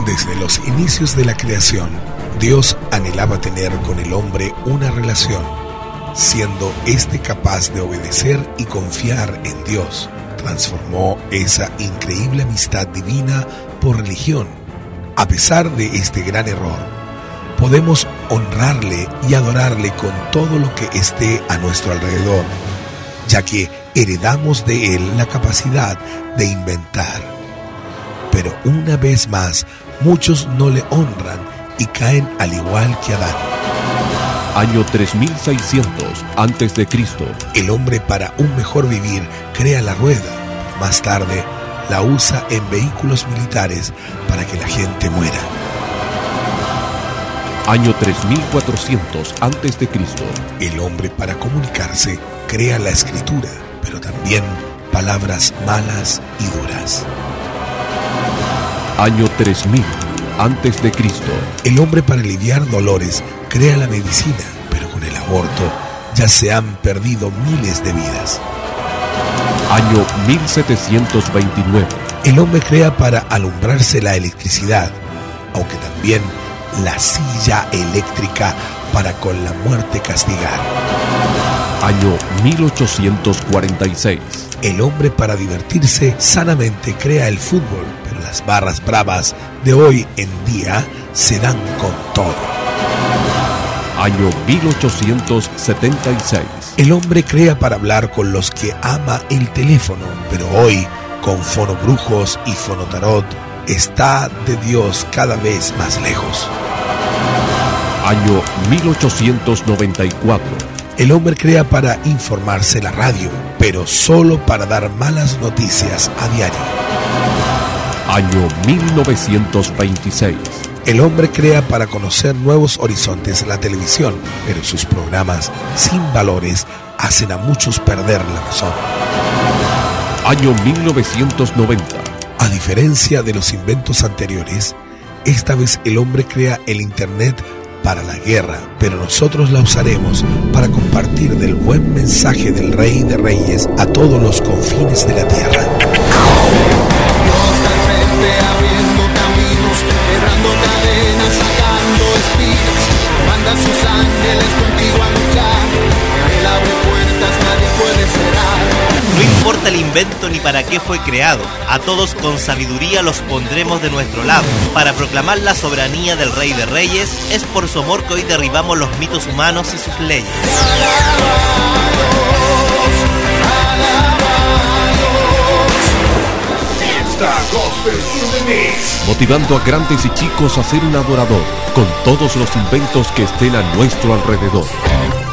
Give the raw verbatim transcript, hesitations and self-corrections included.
Desde los inicios de la creación, Dios anhelaba tener con el hombre una relación, siendo éste capaz de obedecer y confiar en Dios. Transformó esa increíble amistad divina por religión. A pesar de este gran error, podemos honrarle y adorarle con todo lo que esté a nuestro alrededor, ya que heredamos de él la capacidad de inventar. Pero una vez más, muchos no le honran y caen al igual que Adán. Año tres mil seiscientos antes de Cristo. El hombre, para un mejor vivir, crea la rueda, pero más tarde la usa en vehículos militares para que la gente muera. Año tres mil cuatrocientos antes de Cristo. El hombre, para comunicarse, crea la escritura, pero también palabras malas y duras. Año tres mil antes de Cristo. El hombre, para aliviar dolores, crea la medicina, pero con el aborto ya se han perdido miles de vidas. Año mil setecientos veintinueve. El hombre crea para alumbrarse la electricidad, aunque también la silla eléctrica para con la muerte castigar. Año mil ochocientos cuarenta y seis. El hombre, para divertirse sanamente, crea el fútbol, pero las barras bravas de hoy en día se dan con todo. Año mil ochocientos setenta y seis. El hombre crea para hablar con los que ama el teléfono, pero hoy, con fonobrujos y fonotarot, está de Dios cada vez más lejos. Año mil ochocientos noventa y cuatro. El hombre crea para informarse la radio, pero solo para dar malas noticias a diario. Año mil novecientos veintiséis. El hombre crea para conocer nuevos horizontes la televisión, pero sus programas sin valores hacen a muchos perder la razón. Año mil novecientos noventa. A diferencia de los inventos anteriores, esta vez el hombre crea el Internet para la guerra, pero nosotros la usaremos para compartir del buen mensaje del Rey de Reyes a todos los confines de la tierra. Dios al frente, abriendo caminos, quebrando cadenas, sacando espinas, manda sus ángeles contigo a luchar, él abre puertas, nadie puede cerrar. No importa el invento ni para qué fue creado, a todos con sabiduría los pondremos de nuestro lado. Para proclamar la soberanía del Rey de Reyes, es por su amor que hoy derribamos los mitos humanos y sus leyes. Motivando a grandes y chicos a ser un adorador, con todos los inventos que estén a nuestro alrededor.